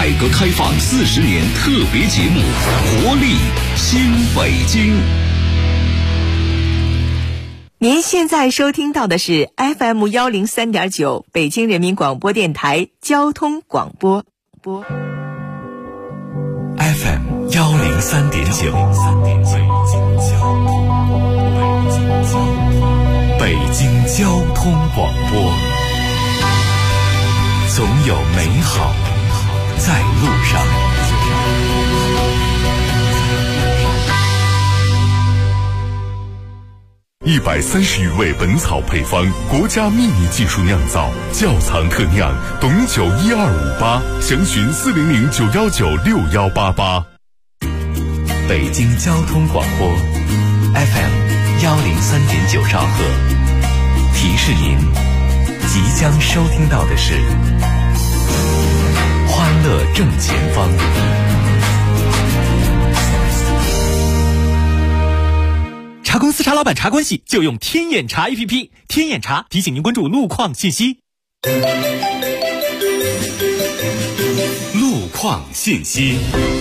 改革开放40年特别节目《活力新北京》。 您现在收听到的是 FM 103.9北京人民广播电台交通广播。 FM 103.9北京交通广播，总有美好在路上。130余味本草配方，国家秘密技术酿造，窖藏特酿，董酒12588，详询40091961188。北京交通广播 FM 103.9兆赫，提示您即将收听到的是欢乐正前方。 茶公司茶老板茶关系就用天眼查 APP， 天眼查提醒您关注路况信息。 路况信息。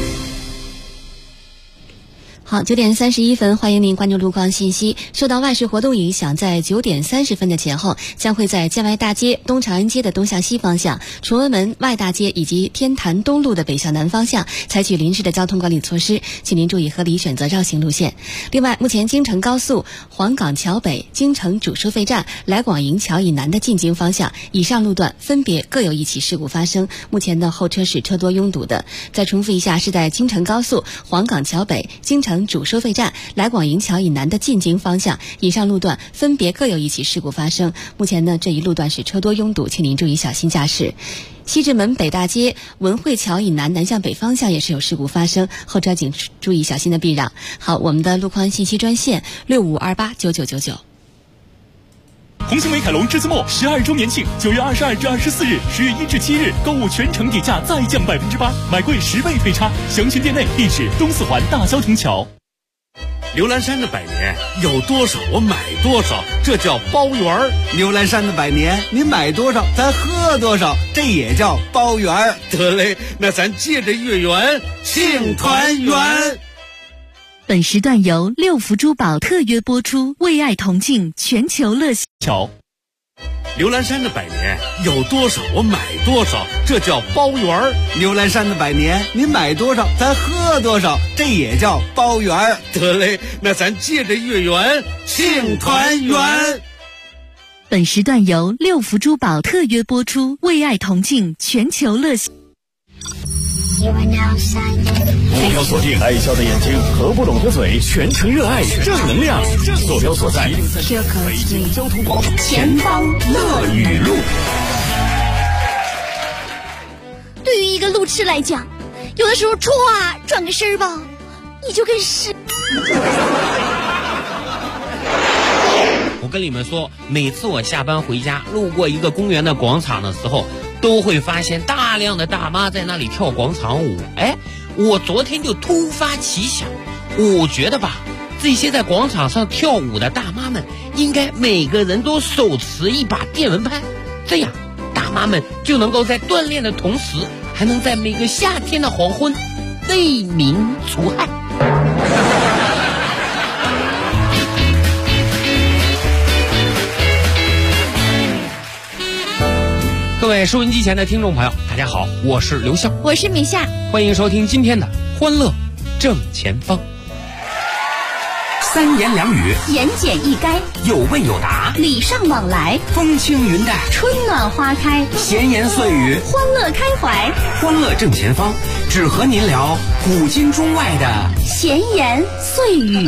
好，9点31分，欢迎您关注路况信息。受到外事活动影响，在9点30分的前后，将会在建外大街、东长安街的东向西方向、崇文门外大街以及天坛东路的北向南方向采取临时的交通管理措施，请您注意合理选择绕行路线。另外，目前京承高速黄岗桥北、京承主收费站、来广营桥以南的进京方向以上路段分别各有一起事故发生，目前的后车是车多拥堵的。再重复一下，是在京承高速黄岗桥北、京承主收费站、来广营桥以南的进京方向以上路段分别各有一起事故发生，目前呢这一路段是车多拥堵，请您注意小心驾驶。西直门北大街文汇桥以南南向北方向也是有事故发生，后车请注意小心的避让。好，我们的路况信息专线65289999。 红星美凯龙栀子墨12周年庆，9月22至24日，10月1至7日，购物全程底价再降8%，买贵10倍退差。详询店内，地址东四环大郊亭桥。 刘兰山的百年有多少我买多少，这叫包圆儿。 刘兰山的百年，你买多少咱喝多少，这也叫包圆儿。 得嘞，那咱借着月圆庆团圆。 本时段由六福珠宝特约播出，为爱同庆，全球乐桥。 刘兰山的百年有多少我买多少，这叫包圆儿。 刘兰山的百年，你买多少咱喝多少，这也叫包圆儿。 得嘞，那咱借着月圆庆团圆。 本时段由六福珠宝特约播出，为爱同庆，全球乐目标锁定爱笑的眼睛，合不拢的嘴，全程热爱正能量。坐标所在北京交通广播前方乐语录。 对于一个路痴来讲，有的时候转个身吧，你就跟是。 我跟你们说，每次我下班回家路过一个公园的广场的时候，都会发现大量的大妈在那里跳广场舞。我昨天就突发奇想，我觉得吧，这些在广场上跳舞的大妈们应该每个人都手持一把电蚊拍，这样大妈们就能够在锻炼的同时，还能在每个夏天的黄昏为民除害。各位收音机前的听众朋友，大家好，我是刘笑， 我是米夏， 欢迎收听今天的欢乐正前方。三言两语， 言简意赅， 有问有答， 礼尚往来， 风轻云淡， 春暖花开， 闲言碎语， 欢乐开怀。 欢乐正前方，只和您聊古今中外的闲言碎语。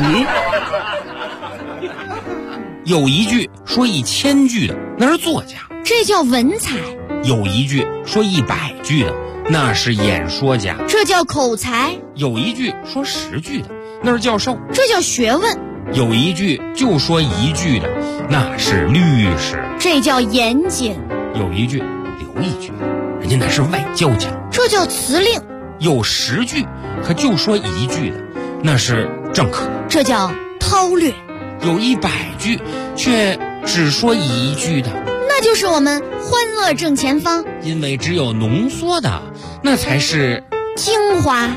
有一句说1000句的，那是作家， 这叫文采； 有一句说100句的，那是演说家， 这叫口才； 有一句说10句的，那是教授， 这叫学问； 有一句就说1句的，那是律师， 这叫严谨； 有一句留一句的，人家那是外交家， 这叫辞令； 有10句可就说1句的，那是政客， 这叫韬略； 有100句却只说1句的， 那那就是我们欢乐正前方。 因为只有浓缩的，那才是精华。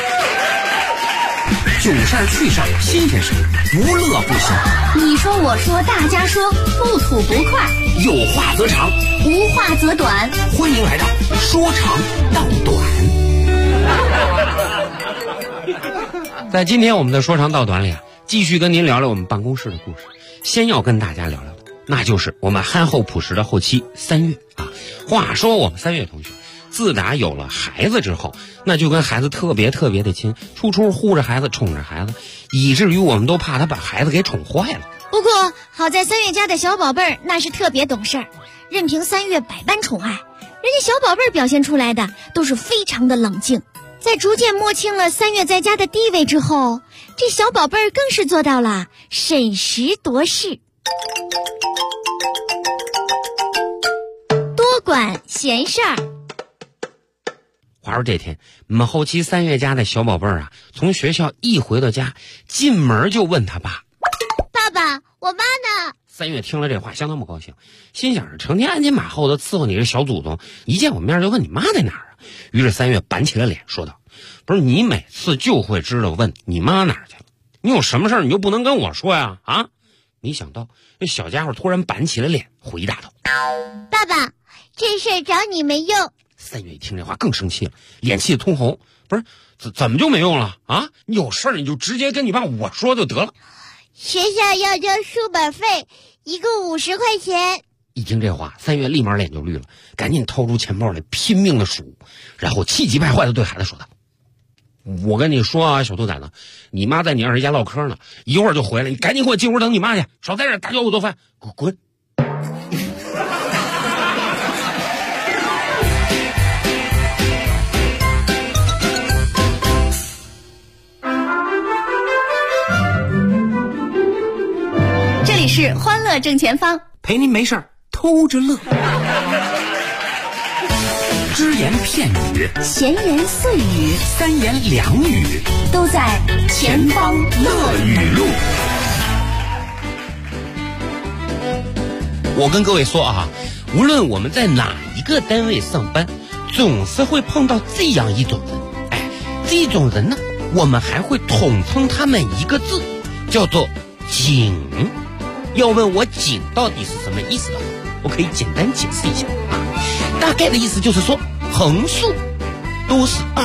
囧事儿趣事儿新鲜事儿，不乐不行。 你说我说大家说，不吐不快。 有话则长， 无话则短。 欢迎来到说长道短。 在今天我们的说长道短里继续跟您聊聊我们办公室的故事。先要跟大家聊聊的，那就是我们憨厚朴实的后期3月啊。话说我们3月同学自打有了孩子之后，那就跟孩子特别的亲，处处护着孩子，宠着孩子，以至于我们都怕他把孩子给宠坏了。 不过好在3月家的小宝贝儿那是特别懂事儿，任凭3月百般宠爱，人家小宝贝儿表现出来的都是非常的冷静。在逐渐摸清了3月在家的地位之后，这小宝贝儿更是做到了审时度势，多管闲事儿。 话说这天，我们后期3月家的小宝贝儿从学校一回到家，进门就问他爸：“ 爸爸，我妈呢？”3 月听了这话相当不高兴，心想着成天鞍前马后的伺候你这小祖宗，一见我面就问你妈在哪儿啊？于是3月板起了脸说道：“不是你每次就会知道问你妈哪儿去了，你有什么事儿你就不能跟我说呀？啊！”没想到这小家伙突然板起了脸，回答道：“ 爸爸，这事找你没用。 ”3月一听这话更生气了，脸气得通红。不是怎么就没用了啊？你有事儿你就直接跟你爸我说就得了。 学校要交书本费，一共50块钱。 一听这话，3月立马脸就绿了，赶紧掏出钱包来拼命的数，然后气急败坏的对孩子说道：“我跟你说啊，小兔崽子，你妈在你二姨家唠嗑呢，一会儿就回来，你赶紧给我进屋等你妈去，少在这打搅我做饭，滚！” 这里是欢乐正前方， 陪您没事儿偷着乐。只言片语， 闲言碎语 ，3言2语， 都在前方乐语录。 我跟各位说啊，无论我们在哪一个单位上班，总是会碰到这样一种人。哎，这种人呢，我们还会统称他们一个字，叫做警。要问我警到底是什么意思的话，我可以简单解释一下啊，大概的意思就是说，横竖都是2。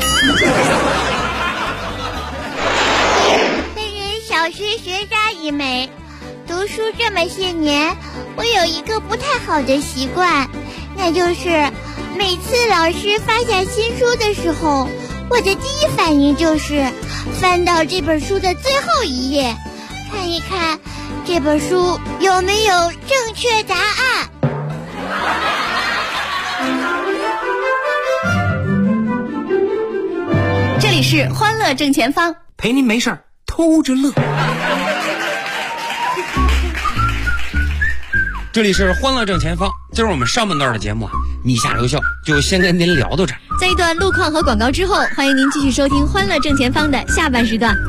本人小学学渣一枚，读书这么些年，我有一个不太好的习惯，那就是每次老师发下新书的时候，我的第一反应就是翻到这本书的最后一页，看一看这本书有没有正确答案。 这里是欢乐正前方， 陪您没事儿偷着乐。 这里是欢乐正前方，今儿我们上半段的节目你下留校就先跟您聊到这儿。 在一段路况和广告之后，欢迎您继续收听欢乐正前方的下半时段。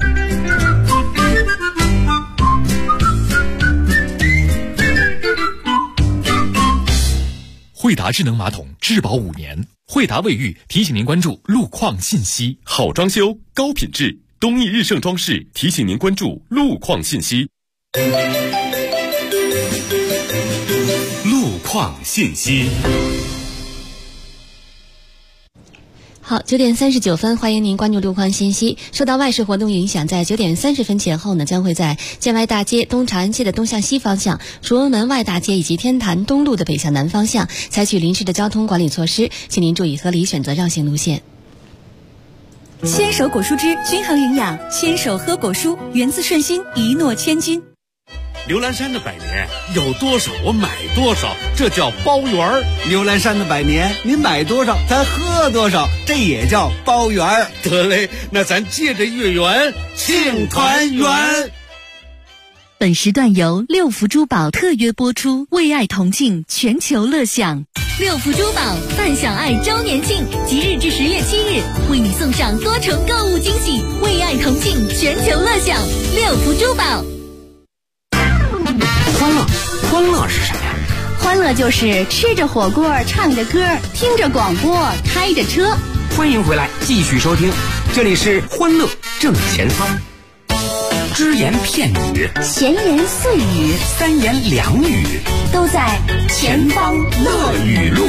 惠达智能马桶质保5年，惠达卫浴提醒您关注路况信息。好装修，高品质，东益日盛装饰提醒您关注路况信息。路况信息。 好，9点39分，欢迎您关注路况信息。受到外事活动影响，在9点30分前后呢，将会在建外大街东长安街的东向西方向、崇文门外大街以及天坛东路的北向南方向采取临时的交通管理措施，请您注意合理选择绕行路线。 牵手果蔬汁均衡营养，牵手喝果蔬，源自顺心，一诺千金。 刘兰山的百年有多少我买多少，这叫包圆儿。 刘兰山的百年，您买多少咱喝多少，这也叫包圆儿。 得嘞，那咱借着月圆庆团圆。 本时段由六福珠宝特约播出，为爱同庆，全球乐享。六福珠宝泛享爱周年庆，即日至10月7日，为你送上多重购物惊喜，为爱同庆，全球乐享。六福珠宝。 欢乐是什么呀？ 欢乐就是吃着火锅，唱着歌，听着广播，开着车。 欢迎回来，继续收听，这里是欢乐正前方。只言片语， 闲言碎语， 三言两语， 都在前方乐语录。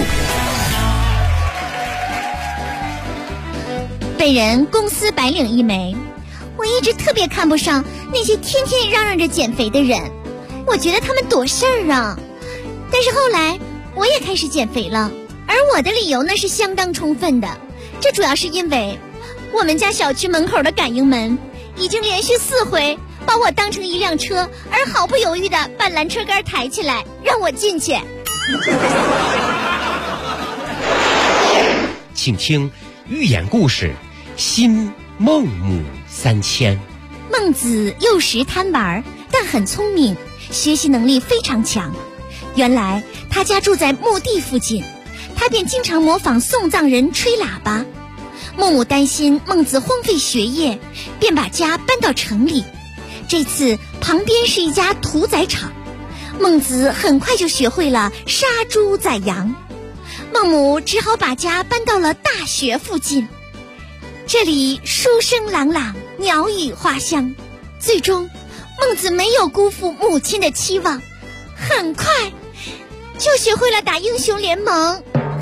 本人公司白领一枚，我一直特别看不上那些天天嚷嚷着减肥的人，我觉得他们躲事儿啊。但是后来我也开始减肥了，而我的理由呢是相当充分的。这主要是因为我们家小区门口的感应门已经连续4回把我当成一辆车，而毫不犹豫地把拦车杆抬起来让我进去。 请听寓言故事《新孟母三迁》。 孟子幼时贪玩，但很聪明，学习能力非常强。原来他家住在墓地附近，他便经常模仿送葬人吹喇叭。孟母担心孟子荒废学业，便把家搬到城里。这次旁边是一家屠宰场，孟子很快就学会了杀猪宰羊。孟母只好把家搬到了大学附近，这里书声朗朗，鸟语花香。最终孟子没有辜负母亲的期望，很快就学会了打英雄联盟。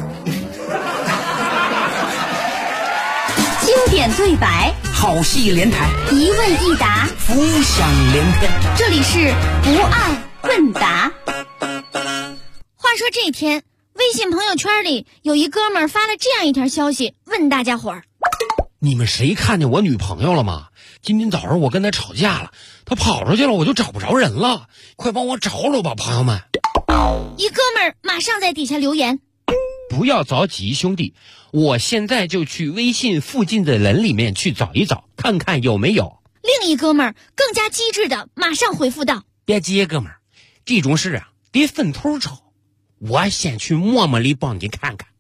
经典对白， 好戏连台， 一问一答， 浮想联翩。 这里是不爱问答。 话说这天，微信朋友圈里有一哥们儿发了这样一条消息，问大家伙儿： 你们谁看见我女朋友了吗？今天早上我跟她吵架了，她跑出去了，我就找不着人了，快帮我找找吧，朋友们。 一哥们儿马上在底下留言： 不要着急，兄弟，我现在就去微信附近的人里面去找一找，看看有没有。 另一哥们儿更加机智的马上回复道： 别急，哥们儿，这种事啊得分头找，我先去陌陌里帮你看看。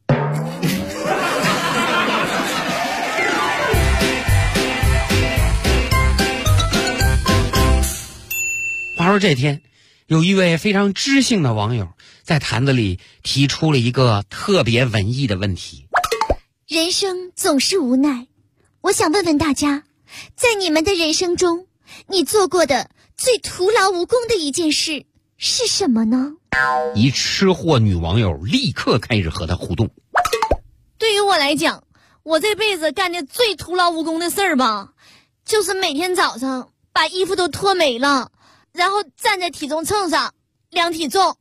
话说这天，有一位非常知性的网友在坛子里提出了一个特别文艺的问题： 人生总是无奈，我想问问大家，在你们的人生中，你做过的最徒劳无功的一件事是什么呢？ 一吃货女网友立刻开始和他互动。 对于我来讲，我这辈子干的最徒劳无功的事儿吧，就是每天早上把衣服都脱没了，然后站在体重秤上量体重。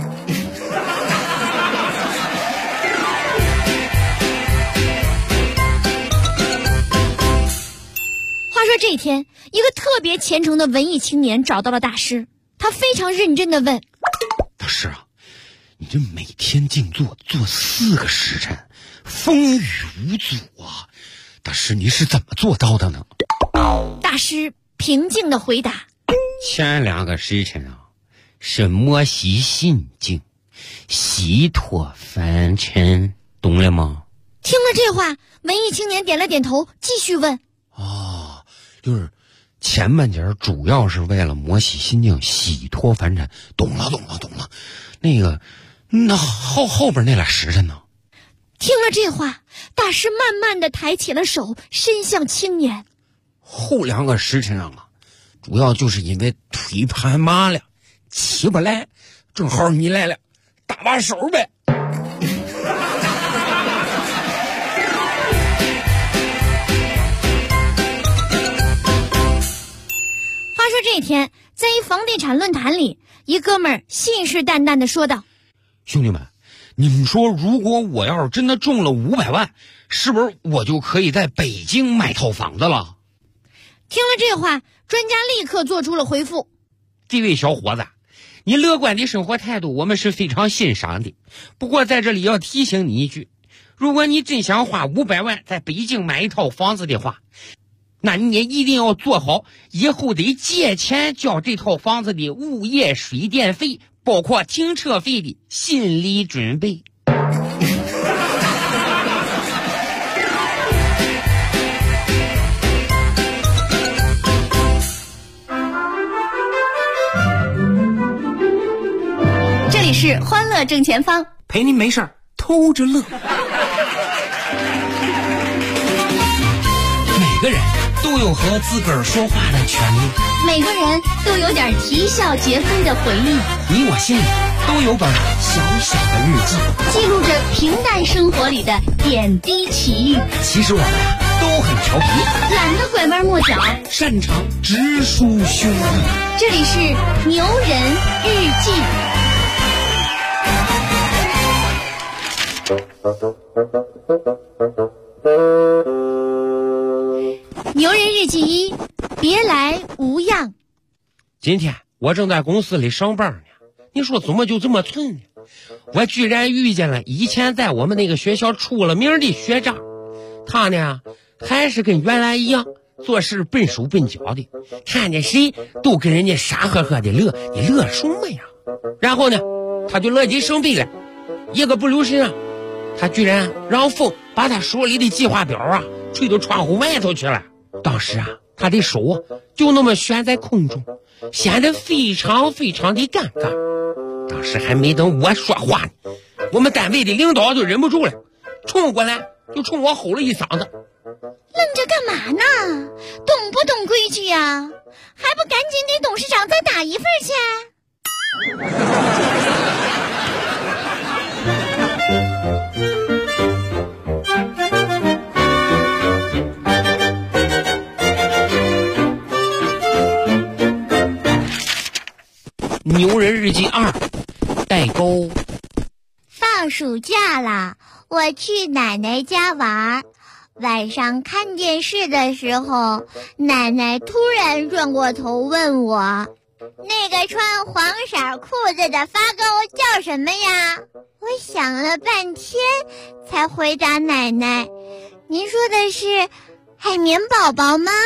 话说这一天，一个特别虔诚的文艺青年找到了大师，他非常认真地问： 大师啊，你这每天静坐做4个时辰，风雨无阻啊，大师你是怎么做到的呢？ 大师平静地回答： 前2个时辰啊，是摩西心境，洗脱凡尘，懂了吗？ 听了这话，文艺青年点了点头，继续问： 就是前半截主要是为了摩洗心境，洗脱凡尘，懂了。那个，那后边那俩时辰呢？ 听了这话，大师慢慢的抬起了手，伸向青年。 后2个时辰啊，主要就是因为腿盘麻了，起不来，正好你来了，搭把手呗。 话说这天，在一房地产论坛里，一哥们儿信誓旦旦地说道： 兄弟们，你们说如果我要是真的中了500万，是不是我就可以在北京买套房子了？ 听了这话，专家立刻做出了回复： 这位小伙子，你乐观的生活态度我们是非常欣赏的，不过在这里要提醒你一句，如果你真想花500万在北京买一套房子的话，那你也一定要做好以后得借钱交这套房子的物业水电费，包括停车费的心理准备。 这里是欢乐乐正前方， 陪您没事儿偷着乐。 每个人都有和自个儿说话的权利， 每个人都有点啼笑皆非的回忆， 你我心里都有本小小的日记， 记录着平淡生活里的点滴奇遇。 其实我们都很调皮， 懒得拐弯抹角， 擅长直抒胸臆。 这里是牛人日记。牛人日记1，别来无恙。 今天我正在公司里上班呢，你说怎么就这么寸呢？我居然遇见了以前在我们那个学校出了名的学长，他呢还是跟原来一样，做事笨手笨脚的，看见谁都跟人家傻呵呵的乐，你乐什么呀？然后呢，他就乐极生悲了，一个不留神啊，他居然让风把他手里的计划表啊吹到窗户外头去了。当时啊，他的手就那么悬在空中，显得非常非常的尴尬。当时还没等我说话呢，我们单位的领导就忍不住了，冲过来就冲我吼了一嗓子：“ 愣着干嘛呢？懂不懂规矩呀？还不赶紧给董事长再打一份去！” 牛人日记2，代沟。 放暑假了，我去奶奶家玩。晚上看电视的时候，奶奶突然转过头问我：“那个穿黄色裤子的发狗叫什么呀？”我想了半天，才回答奶奶：“您说的是海绵宝宝吗？”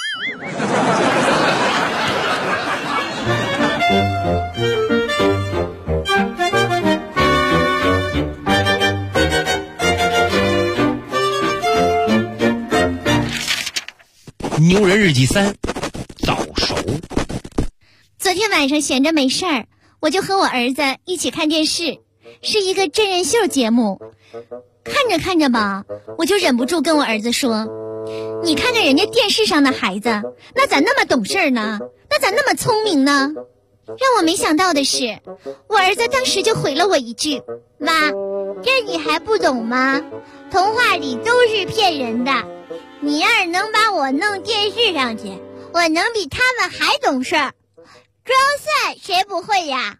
牛人日记3，早熟。 昨天晚上闲着没事儿，我就和我儿子一起看电视，是一个真人秀节目。看着看着吧，我就忍不住跟我儿子说：“你看看人家电视上的孩子，那咋那么懂事呢？那咋那么聪明呢？”让我没想到的是，我儿子当时就回了我一句：“妈，这你还不懂吗？童话里都是骗人的。你要是能把我弄电视上去，我能比他们还懂事儿。装蒜谁不会呀？”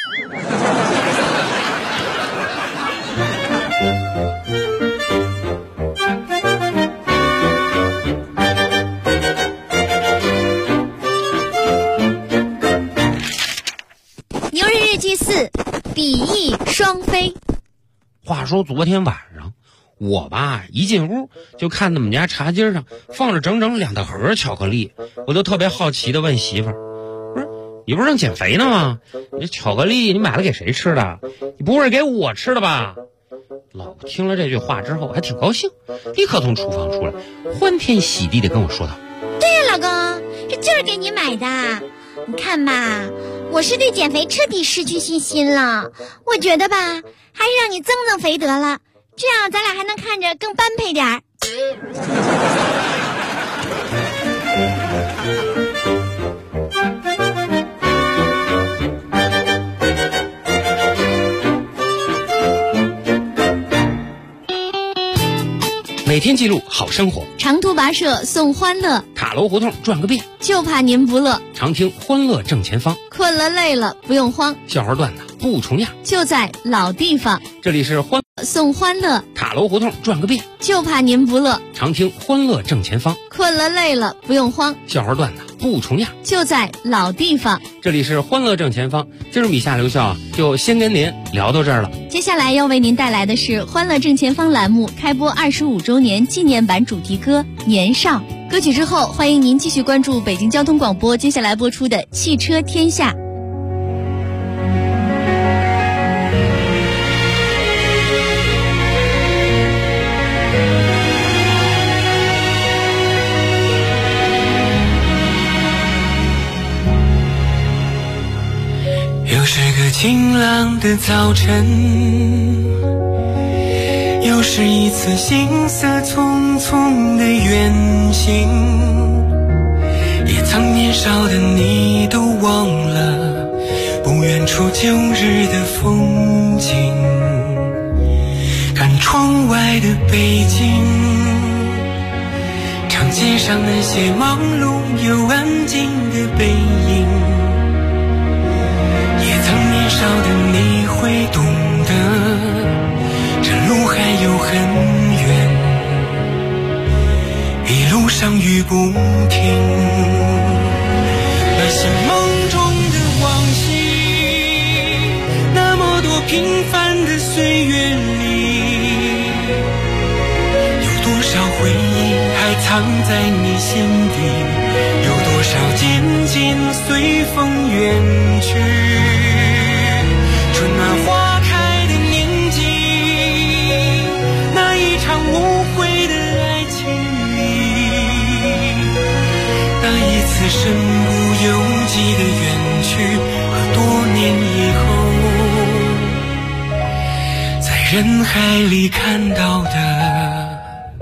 牛人日记4，比翼双飞。 话说昨天晚上我吧一进屋就看他们家茶几上放着整整2大盒巧克力，我就特别好奇的问媳妇儿：“不是你不是正减肥呢吗？你这巧克力你买了给谁吃的？你不会是给我吃的吧？”老婆听了这句话之后还挺高兴，立刻从厨房出来，欢天喜地的跟我说道：“ 对呀，老公，这就是给你买的。你看吧，我是对减肥彻底失去信心了。我觉得吧，还是让你增增肥得了，这样咱俩还能看着更般配点儿。” 每天记录好生活， 长途跋涉送欢乐， 塔楼胡同转个遍， 就怕您不乐。 常听欢乐正前方， 困了累了不用慌， 笑话段子不重样， 就在老地方。 这里是送欢乐， 塔楼胡同转个遍， 就怕您不乐。 常听欢乐正前方， 困了累了不用慌， 笑话段子不重样， 就在老地方。 这里是欢乐正前方，今儿米夏留校啊，就先跟您聊到这儿了。 接下来要为您带来的是欢乐正前方栏目开播25周年纪念版主题歌《年少》。歌曲之后，欢迎您继续关注北京交通广播接下来播出的《汽车天下》。 又是个晴朗样的早晨，又是一次行色匆匆的远行，也曾年少的你都忘了不远处旧日的风景。看窗外的北京，长街上那些忙碌又安静的背影，也曾年少的你会懂得这路还有很远，一路上雨不停。那些梦中的往昔，那么多平凡的岁月里，有多少回忆还藏在你心底，有多少渐渐随风远去。春暖花开的年纪，那一场无悔的爱情里，那一次身不由己的远去，和多年以后在人海里看到的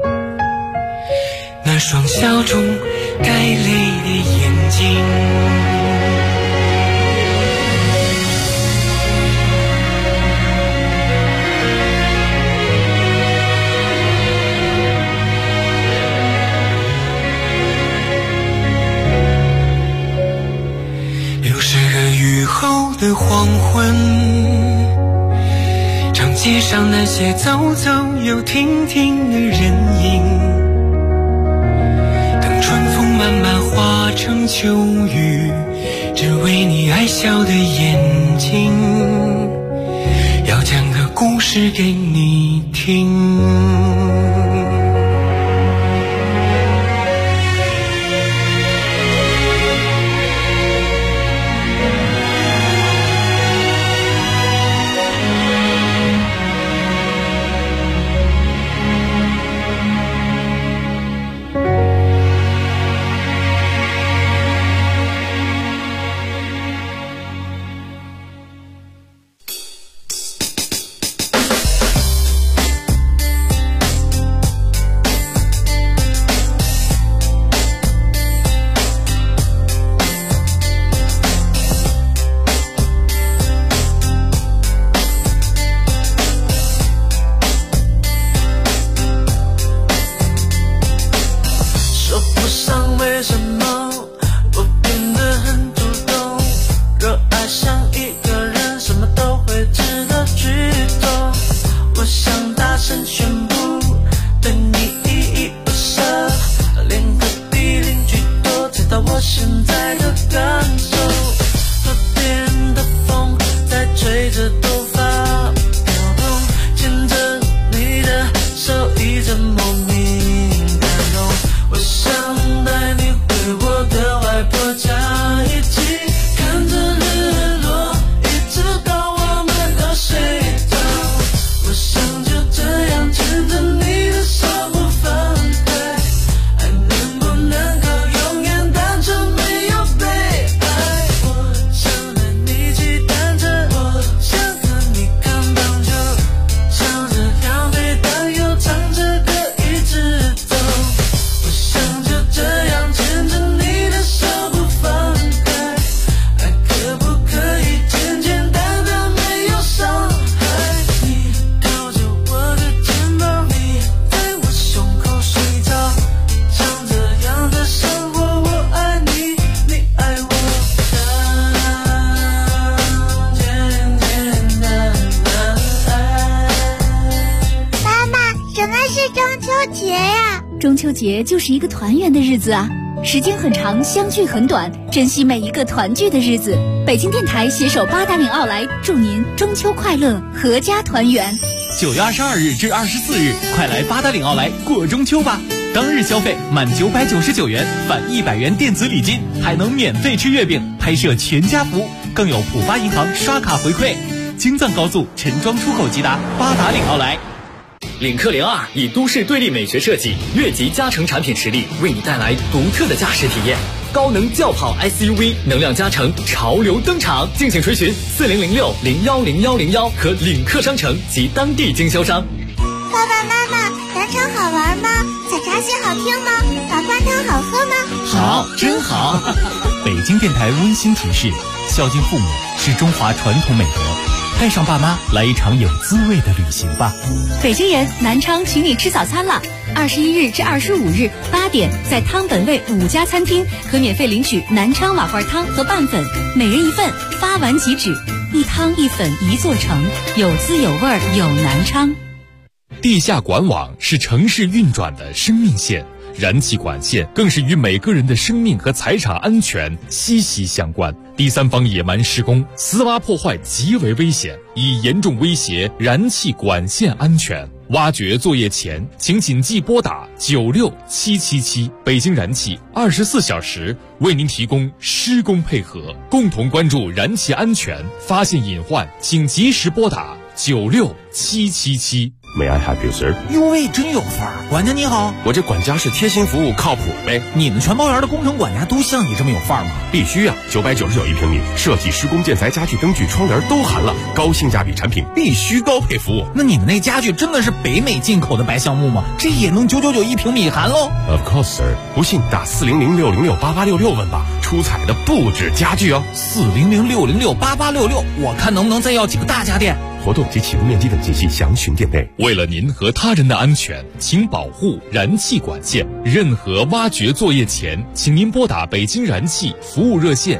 那双笑中带泪的眼睛。60个雨后的黄昏，长街上那些走走又停停的人影，等春风慢慢化成秋雨，只为你爱笑的眼睛，要讲个故事给你听。 中秋节就是一个团圆的日子啊，时间很长，相聚很短，珍惜每一个团聚的日子。北京电台携手八达岭奥莱，祝您中秋快乐，阖家团圆。 9月22日至24日，快来八达岭奥莱过中秋吧！当日消费满999元返100元电子礼金，还能免费吃月饼，拍摄全家福，更有浦发银行刷卡回馈。京藏高速陈庄出口即达八达岭奥莱。 领克02以都市对立美学设计、越级加成产品实力，为你带来独特的驾驶体验。 高能轿跑 SUV 能量加成潮流登场，敬请垂询4006010101和领克商城及当地经销商。 爸爸妈妈，南昌好玩吗？采茶戏好听吗？瓦罐汤好喝吗？ 好，真好。北京电台温馨提示：孝敬父母是中华传统美德，带上爸妈来一场有滋味的旅行吧。 北京人，南昌请你吃早餐了。21日至25日8点，在汤本味5家餐厅可免费领取南昌瓦罐汤和拌粉，每人1份，发完即止。一汤一粉一座城，有滋有味有南昌。 地下管网是城市运转的生命线，燃气管线更是与每个人的生命和财产安全息息相关。第三方野蛮施工、私挖破坏极为危险，已严重威胁燃气管线安全。挖掘作业前，请谨记拨打96777，北京燃气24小时为您提供施工配合，共同关注燃气安全，发现隐患请及时拨打96777。 May I help you, sir？ 哟喂，真有范儿！管家你好， 我这管家是贴心服务，靠谱呗。 你们全包园的工程管家都像你这么有范儿吗？ 必须啊！999一平米，设计、施工、建材、家具、灯具、窗帘都含了，高性价比产品必须高配服务。 那你们那家具真的是北美进口的白橡木吗？这也能999一平米含喽 ？Of course, sir。不信打40060688866问吧，出彩的不止家具哦。 40060688866，我看能不能再要几个大家电。 活动及起步面积等信息详询店内。 为了您和他人的安全，请保护燃气管线。任何挖掘作业前，请您拨打北京燃气服务热线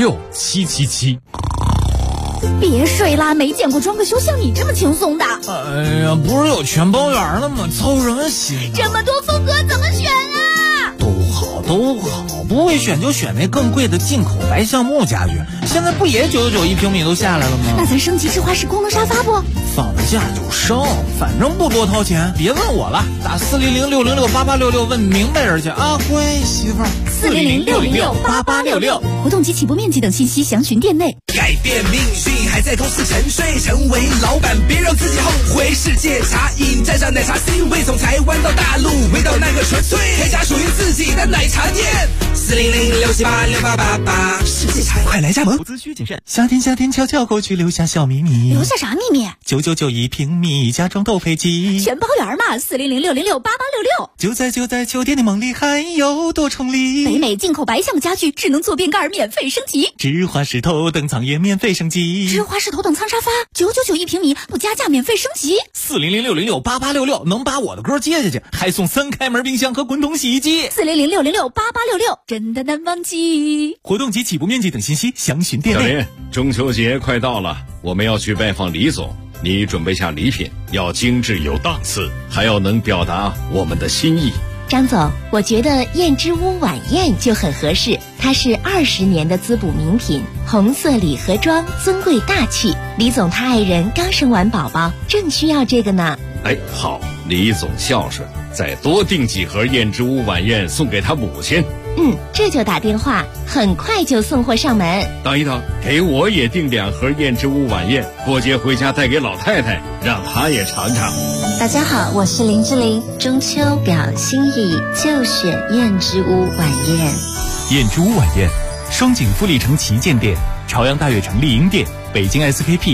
96777。 别睡啦，没见过装个修像你这么轻松的。 哎呀，不是有全包园了吗？凑什么心？ 这么多风格怎么选啊？ 都好，不会选就选那更贵的进口白橡木家具。现在不也999一平米都下来了吗？ 那咱升级智化式功能沙发不？ 放了假就升，反正不多掏钱。别问我了，打40060688866问明白人去啊！乖媳妇儿 ，40060688866，活动及起步面积等信息详询店内。 改变命运还在同时沉睡，成为老板别让自己后悔。世界茶饮沾上奶茶 C 味，从台湾到大陆，味道那个纯粹，开家属于自己的奶茶店。40067868888，世界茶快来加盟。 投资需谨慎。夏天悄悄过去，留下小秘密。 留下啥秘密 ？999一平米，家装都配齐， 全包圆嘛。40060688866， 就在酒店的梦里，还有多重礼。 北美进口白橡木家具，智能坐便盖免费升级， 智化石头等舱也免费升级， 智化石头等舱沙发999一平米，不加价免费升级。 40060688866，能把我的歌接下去，还送3开门冰箱和滚筒洗衣机。 40060688866，真的难忘记。 活动及起步面积等信息详询店内。 小林，中秋节快到了，我们要去拜访李总，你准备下礼品，要精致有档次，还要能表达我们的心意。 张总，我觉得燕之屋晚宴就很合适，它是20年的滋补名品，红色礼盒装，尊贵大气。李总他爱人刚生完宝宝，正需要这个呢。 哎，好，李总孝顺，再多订几盒燕之屋晚宴送给他母亲。 这就打电话，很快就送货上门。 等一等，给我也订2盒燕之屋晚宴，过节回家带给老太太，让她也尝尝。 大家好，我是林志玲，中秋表心意就选燕之屋晚宴。 燕之屋晚宴，双井富力城旗舰店、朝阳大悦城丽婴店、北京 SKP